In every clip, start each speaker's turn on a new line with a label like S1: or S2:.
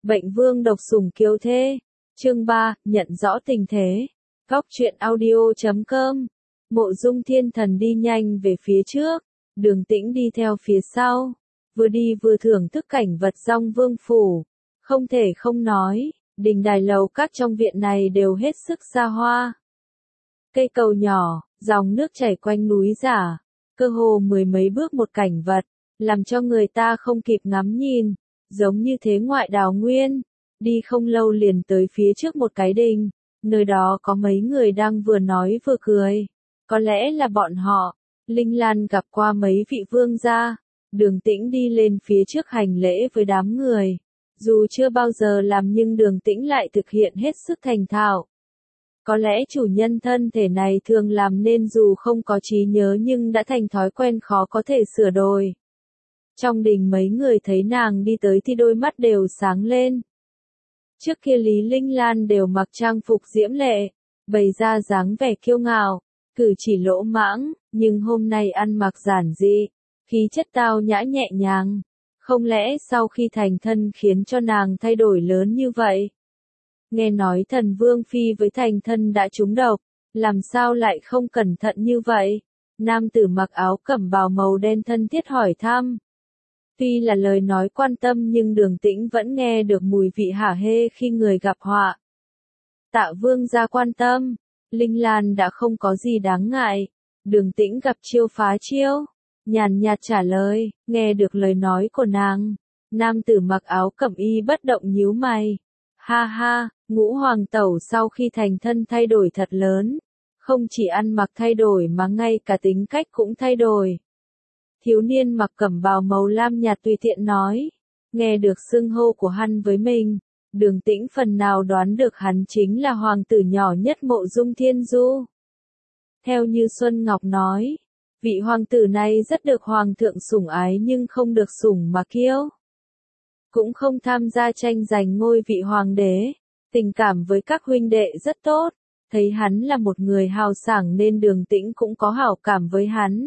S1: Bệnh vương độc sủng kiều thê. Chương 3, nhận rõ tình thế. Góc truyện audio.com. Mộ Dung Thiên Thần đi nhanh về phía trước, Đường Tĩnh đi theo phía sau, vừa đi vừa thưởng thức cảnh vật Dong Vương phủ. Không thể không nói, đình đài lầu các trong viện này đều hết sức xa hoa. Cây cầu nhỏ, dòng nước chảy quanh núi giả, cơ hồ mười mấy bước một cảnh vật, làm cho người ta không kịp ngắm nhìn, giống như thế ngoại đào nguyên. Đi không lâu liền tới phía trước một cái đình, nơi đó có mấy người đang vừa nói vừa cười. Có lẽ là bọn họ, Linh Lan gặp qua mấy vị vương gia. Đường Tĩnh đi lên phía trước hành lễ với đám người. Dù chưa bao giờ làm nhưng Đường Tĩnh lại thực hiện hết sức thành thạo. Có lẽ chủ nhân thân thể này thường làm nên dù không có trí nhớ nhưng đã thành thói quen khó có thể sửa đổi. Trong đình mấy người thấy nàng đi tới thì đôi mắt đều sáng lên. Trước kia Lý Linh Lan đều mặc trang phục diễm lệ, bày ra dáng vẻ kiêu ngạo, cử chỉ lỗ mãng, nhưng hôm nay ăn mặc giản dị, khí chất tao nhã nhẹ nhàng. Không lẽ sau khi thành thân khiến cho nàng thay đổi lớn như vậy? Nghe nói thần vương phi với thành thân đã trúng độc, làm sao lại không cẩn thận như vậy? Nam tử mặc áo cẩm bào màu đen thân thiết hỏi thăm. Tuy là lời nói quan tâm nhưng Đường Tĩnh vẫn nghe được mùi vị hả hê khi người gặp họa. Tạ vương gia quan tâm, Linh Lan đã không có gì đáng ngại. Đường Tĩnh gặp chiêu phá chiêu, nhàn nhạt trả lời. Nghe được lời nói của nàng, nam tử mặc áo cẩm y bất động nhíu mày. Ha ha, Ngũ hoàng tẩu sau khi thành thân thay đổi thật lớn, không chỉ ăn mặc thay đổi mà ngay cả tính cách cũng thay đổi. Thiếu niên mặc cẩm bào màu lam nhạt tùy tiện nói. Nghe được xưng hô của hắn với mình, Đường Tĩnh phần nào đoán được hắn chính là hoàng tử nhỏ nhất Mộ Dung Thiên Du. Theo như Xuân Ngọc nói, vị hoàng tử này rất được hoàng thượng sủng ái nhưng không được sủng mà kiêu. Cũng không tham gia tranh giành ngôi vị hoàng đế, tình cảm với các huynh đệ rất tốt, thấy hắn là một người hào sảng nên Đường Tĩnh cũng có hảo cảm với hắn.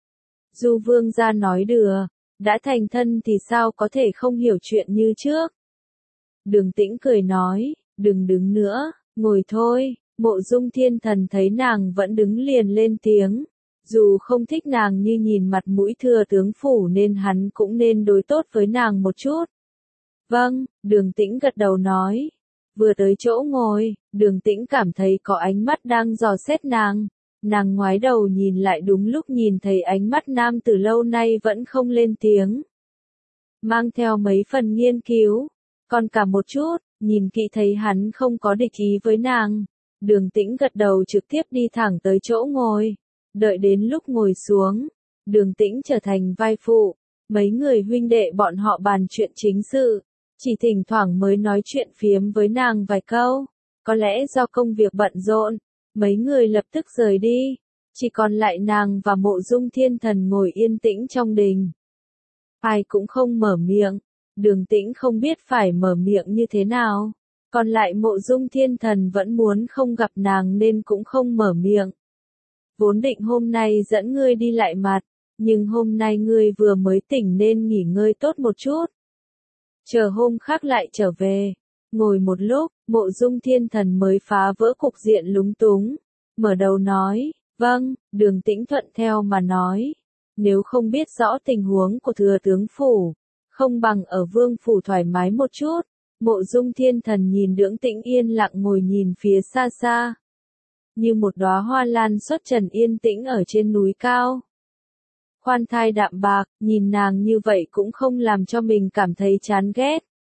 S1: Du vương gia nói đùa, đã thành thân thì sao có thể không hiểu chuyện như trước. Đường Tĩnh cười nói, đừng đứng nữa, ngồi thôi. Mộ Dung Thiên Thần thấy nàng vẫn đứng liền lên tiếng. Dù không thích nàng như nhìn mặt mũi thừa tướng phủ nên hắn cũng nên đối tốt với nàng một chút. Vâng, Đường Tĩnh gật đầu nói. Vừa tới chỗ ngồi, Đường Tĩnh cảm thấy có ánh mắt đang dò xét nàng. Nàng ngoái đầu nhìn lại đúng lúc nhìn thấy ánh mắt nam từ lâu nay vẫn không lên tiếng. Mang theo mấy phần nghiên cứu, còn cả một chút, nhìn kỹ thấy hắn không có địch ý với nàng. Đường Tĩnh gật đầu trực tiếp đi thẳng tới chỗ ngồi. Đợi đến lúc ngồi xuống, Đường Tĩnh trở thành vai phụ. Mấy người huynh đệ bọn họ bàn chuyện chính sự, chỉ thỉnh thoảng mới nói chuyện phiếm với nàng vài câu. Có lẽ do công việc bận rộn, mấy người lập tức rời đi, chỉ còn lại nàng và Mộ Dung Thiên Thần ngồi yên tĩnh trong đình. Ai cũng không mở miệng, Đường Tĩnh không biết phải mở miệng như thế nào. Còn lại Mộ Dung Thiên Thần vẫn muốn không gặp nàng nên cũng không mở miệng. Vốn định hôm nay dẫn ngươi đi lại mặt, nhưng hôm nay ngươi vừa mới tỉnh nên nghỉ ngơi tốt một chút. Chờ hôm khác lại trở về. Ngồi một lúc, Mộ Dung Thiên Thần mới phá vỡ cục diện lúng túng. Mở đầu nói, vâng, Đường Tĩnh thuận theo mà nói. Nếu không biết rõ tình huống của thừa tướng phủ, không bằng ở vương phủ thoải mái một chút. Mộ Dung Thiên Thần nhìn Đường Tĩnh yên lặng ngồi nhìn phía xa xa. Như một đóa hoa lan xuất trần yên tĩnh ở trên núi cao. Khoan thai đạm bạc, nhìn nàng như vậy cũng không làm cho mình cảm thấy chán ghét.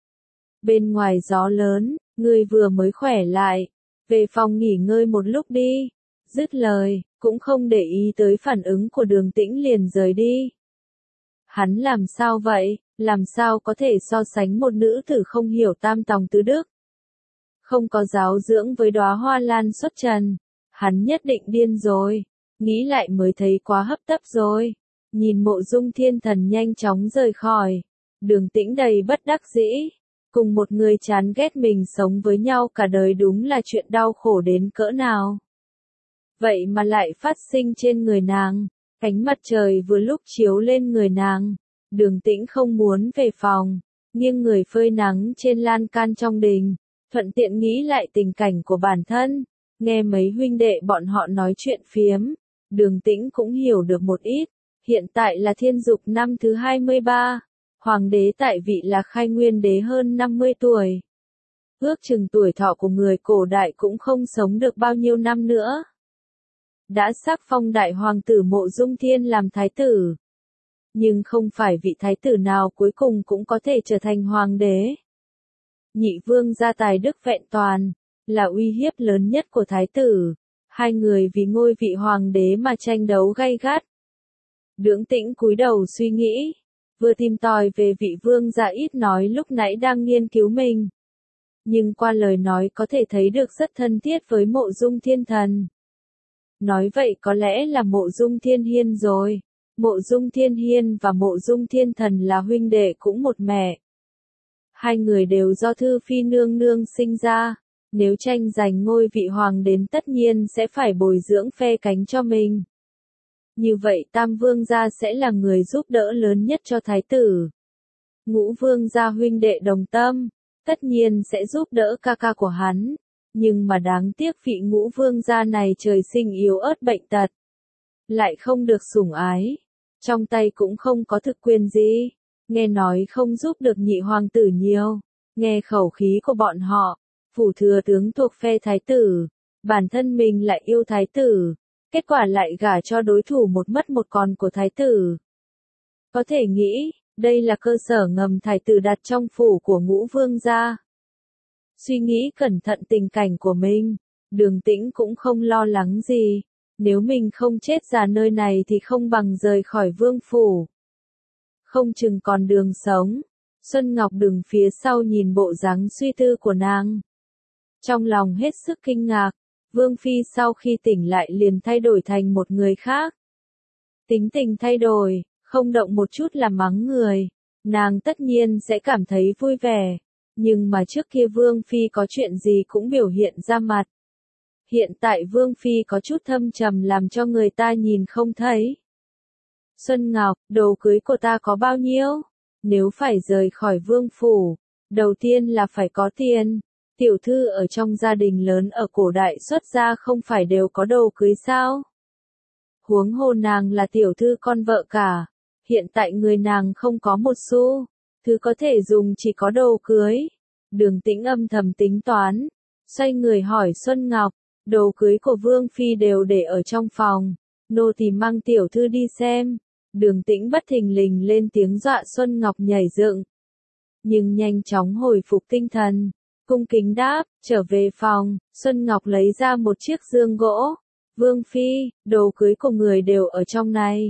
S1: Bên ngoài gió lớn, ngươi vừa mới khỏe lại, về phòng nghỉ ngơi một lúc đi. Dứt lời, cũng không để ý tới phản ứng của Đường Tĩnh liền rời đi. Hắn làm sao vậy, làm sao có thể so sánh một nữ tử không hiểu tam tòng tứ đức. Không có giáo dưỡng với đóa hoa lan xuất trần, hắn nhất định điên rồi, nghĩ lại mới thấy quá hấp tấp rồi. Nhìn Mộ Dung Thiên Thần nhanh chóng rời khỏi, Đường Tĩnh đầy bất đắc dĩ. Cùng một người chán ghét mình sống với nhau cả đời đúng là chuyện đau khổ đến cỡ nào. Vậy mà lại phát sinh trên người nàng, ánh mặt trời vừa lúc chiếu lên người nàng. Đường Tĩnh không muốn về phòng, nghiêng người phơi nắng trên lan can trong đình, thuận tiện nghĩ lại tình cảnh của bản thân, nghe mấy huynh đệ bọn họ nói chuyện phiếm, Đường Tĩnh cũng hiểu được một ít, hiện tại là Thiên Dục năm thứ 23, hoàng đế tại vị là Khai Nguyên đế hơn 50 tuổi. Ước chừng tuổi thọ của người cổ đại cũng không sống được bao nhiêu năm nữa. Đã sắc phong đại hoàng tử Mộ Dung Thiên làm thái tử. Nhưng không phải vị thái tử nào cuối cùng cũng có thể trở thành hoàng đế. Nhị vương gia tài đức vẹn toàn, là uy hiếp lớn nhất của thái tử. Hai người vì ngôi vị hoàng đế mà tranh đấu gay gắt. Đường Tĩnh cúi đầu suy nghĩ, vừa tìm tòi về vị vương gia ít nói lúc nãy đang nghiên cứu mình. Nhưng qua lời nói có thể thấy được rất thân thiết với Mộ Dung Thiên Thần. Nói vậy có lẽ là Mộ Dung Thiên Hiên rồi. Mộ Dung Thiên Hiên và Mộ Dung Thiên Thần là huynh đệ cũng một mẹ. Hai người đều do Thư Phi nương nương sinh ra. Nếu tranh giành ngôi vị hoàng đến tất nhiên sẽ phải bồi dưỡng phe cánh cho mình. Như vậy Tam Vương gia sẽ là người giúp đỡ lớn nhất cho thái tử. Ngũ Vương gia huynh đệ đồng tâm, tất nhiên sẽ giúp đỡ ca ca của hắn. Nhưng mà đáng tiếc vị Ngũ Vương gia này trời sinh yếu ớt bệnh tật. Lại không được sủng ái. Trong tay cũng không có thực quyền gì. Nghe nói không giúp được nhị hoàng tử nhiều. Nghe khẩu khí của bọn họ. Phủ thừa tướng thuộc phe thái tử. Bản thân mình lại yêu thái tử. Kết quả lại gả cho đối thủ một mất một còn của thái tử. Có thể nghĩ, đây là cơ sở ngầm thái tử đặt trong phủ của Ngũ Vương gia. Suy nghĩ cẩn thận tình cảnh của mình, Đường Tĩnh cũng không lo lắng gì. Nếu mình không chết già nơi này thì không bằng rời khỏi vương phủ. Không chừng còn đường sống. Xuân Ngọc đứng phía sau nhìn bộ dáng suy tư của nàng. Trong lòng hết sức kinh ngạc, Vương Phi sau khi tỉnh lại liền thay đổi thành một người khác. Tính tình thay đổi, không động một chút là mắng người. Nàng tất nhiên sẽ cảm thấy vui vẻ. Nhưng mà trước kia Vương Phi có chuyện gì cũng biểu hiện ra mặt. Hiện tại Vương Phi có chút thâm trầm làm cho người ta nhìn không thấy. Xuân Ngọc, đồ cưới của ta có bao nhiêu? Nếu phải rời khỏi vương phủ, đầu tiên là phải có tiền. Tiểu thư ở trong gia đình lớn ở cổ đại xuất gia không phải đều có đồ cưới sao? Huống hồ nàng là tiểu thư con vợ cả. Hiện tại người nàng không có một xu. Thứ có thể dùng chỉ có đồ cưới. Đường Tĩnh âm thầm tính toán. Xoay người hỏi Xuân Ngọc. Đồ cưới của Vương Phi đều để ở trong phòng. Nô tỳ mang tiểu thư đi xem. Đường Tĩnh bất thình lình lên tiếng dọa Xuân Ngọc nhảy dựng. Nhưng nhanh chóng hồi phục tinh thần. Cung kính đáp, trở về phòng, Xuân Ngọc lấy ra một chiếc dương gỗ. Vương Phi, đồ cưới của người đều ở trong này.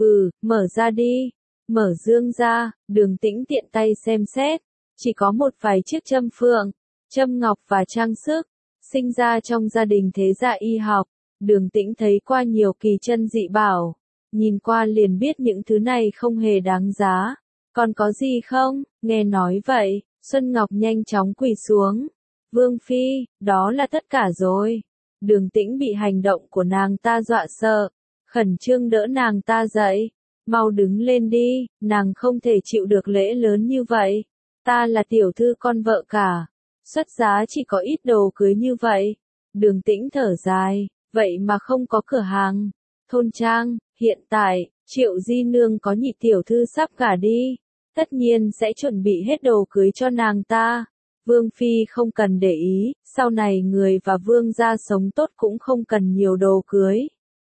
S1: Mở ra đi. Mở dương ra, Đường Tĩnh tiện tay xem xét. Chỉ có một vài chiếc châm phượng, châm ngọc và trang sức. Sinh ra trong gia đình thế gia y học. Đường Tĩnh thấy qua nhiều kỳ chân dị bảo. Nhìn qua liền biết những thứ này không hề đáng giá. Còn có gì không? Nghe nói vậy, Xuân Ngọc nhanh chóng quỳ xuống. Vương Phi, đó là tất cả rồi. Đường Tĩnh bị hành động của nàng ta dọa sợ. Khẩn trương đỡ nàng ta dậy. Mau đứng lên đi, nàng không thể chịu được lễ lớn như vậy. Ta là tiểu thư con vợ cả. Xuất giá chỉ có ít đồ cưới như vậy. Đường Tĩnh thở dài, vậy mà không có cửa hàng. Thôn trang, hiện tại, Triệu Di Nương có nhị tiểu thư sắp gả đi. Tất nhiên sẽ chuẩn bị hết đồ cưới cho nàng ta. Vương Phi không cần để ý, sau này người và vương gia sống tốt cũng không cần nhiều đồ cưới.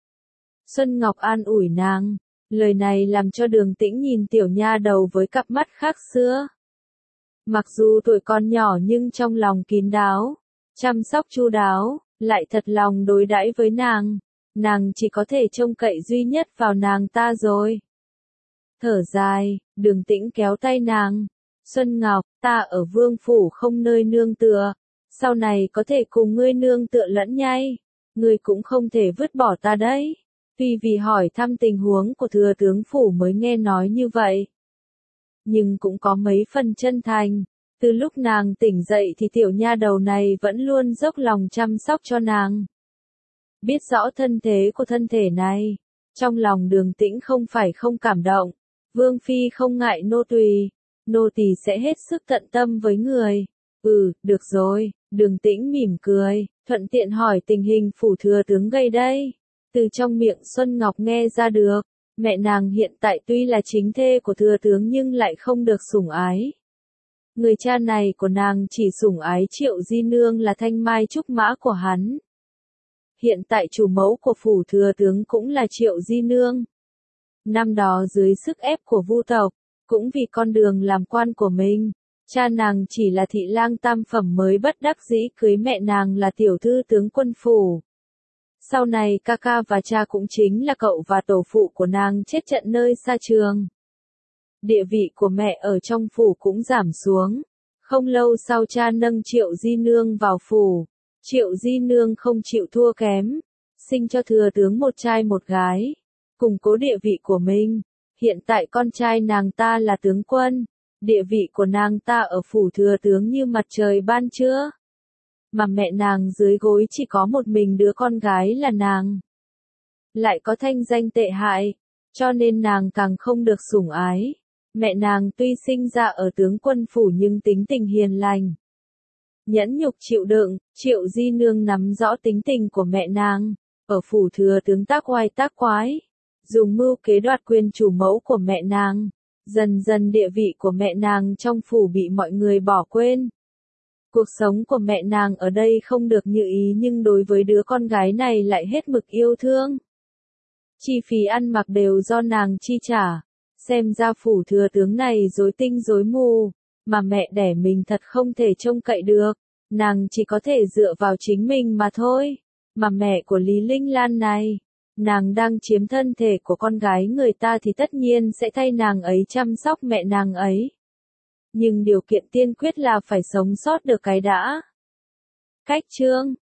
S1: Xuân Ngọc an ủi nàng. Lời này làm cho Đường Tĩnh nhìn tiểu nha đầu với cặp mắt khác xưa. Mặc dù tuổi còn nhỏ nhưng trong lòng kín đáo, chăm sóc chu đáo, lại thật lòng đối đãi với nàng. Nàng chỉ có thể trông cậy duy nhất vào nàng ta rồi. Thở dài, Đường Tĩnh kéo tay nàng. Xuân Ngọc, ta ở vương phủ không nơi nương tựa. Sau này có thể cùng ngươi nương tựa lẫn nhai. Ngươi cũng không thể vứt bỏ ta đấy. Tuy vì hỏi thăm tình huống của thừa tướng phủ mới nghe nói như vậy. Nhưng cũng có mấy phần chân thành. Từ lúc nàng tỉnh dậy thì tiểu nha đầu này vẫn luôn dốc lòng chăm sóc cho nàng. Biết rõ thân thế của thân thể này. Trong lòng Đường Tĩnh không phải không cảm động. Vương Phi không ngại nô tùy. nô tỳ sẽ hết sức tận tâm với người. Được rồi, Đường Tĩnh mỉm cười, thuận tiện hỏi tình hình phủ thừa tướng gây đây. Từ trong miệng Xuân Ngọc nghe ra được, mẹ nàng hiện tại tuy là chính thê của thừa tướng nhưng lại không được sủng ái. Người cha này của nàng chỉ sủng ái Triệu Di Nương là thanh mai trúc mã của hắn. Hiện tại chủ mẫu của phủ thừa tướng cũng là Triệu Di Nương. Năm đó dưới sức ép của Vu tộc, cũng vì con đường làm quan của mình, cha nàng chỉ là thị lang tam phẩm mới bất đắc dĩ cưới mẹ nàng là tiểu thư tướng quân phủ. Sau này ca ca và cha cũng chính là cậu và tổ phụ của nàng chết trận nơi xa trường. Địa vị của mẹ ở trong phủ cũng giảm xuống. Không lâu sau cha nâng Triệu Di Nương vào phủ. Triệu Di Nương không chịu thua kém, sinh cho thừa tướng một trai một gái, củng cố địa vị của mình. Hiện tại con trai nàng ta là tướng quân, địa vị của nàng ta ở phủ thừa tướng như mặt trời ban trưa. Mà mẹ nàng dưới gối chỉ có một mình đứa con gái là nàng. Lại có thanh danh tệ hại, cho nên nàng càng không được sủng ái. Mẹ nàng tuy sinh ra ở tướng quân phủ nhưng tính tình hiền lành, nhẫn nhục chịu đựng. Triệu Di Nương nắm rõ tính tình của mẹ nàng, ở phủ thừa tướng tác oai tác quái, dùng mưu kế đoạt quyền chủ mẫu của mẹ nàng. Dần dần địa vị của mẹ nàng trong phủ bị mọi người bỏ quên. Cuộc sống của mẹ nàng ở đây không được như ý nhưng đối với đứa con gái này lại hết mực yêu thương. Chi phí ăn mặc đều do nàng chi trả. Xem ra phủ thừa tướng này rối tinh rối mù, mà mẹ đẻ mình thật không thể trông cậy được, nàng chỉ có thể dựa vào chính mình mà thôi. Mà mẹ của Lý Linh Lan này, nàng đang chiếm thân thể của con gái người ta thì tất nhiên sẽ thay nàng ấy chăm sóc mẹ nàng ấy. Nhưng điều kiện tiên quyết là phải sống sót được cái đã. Cách chương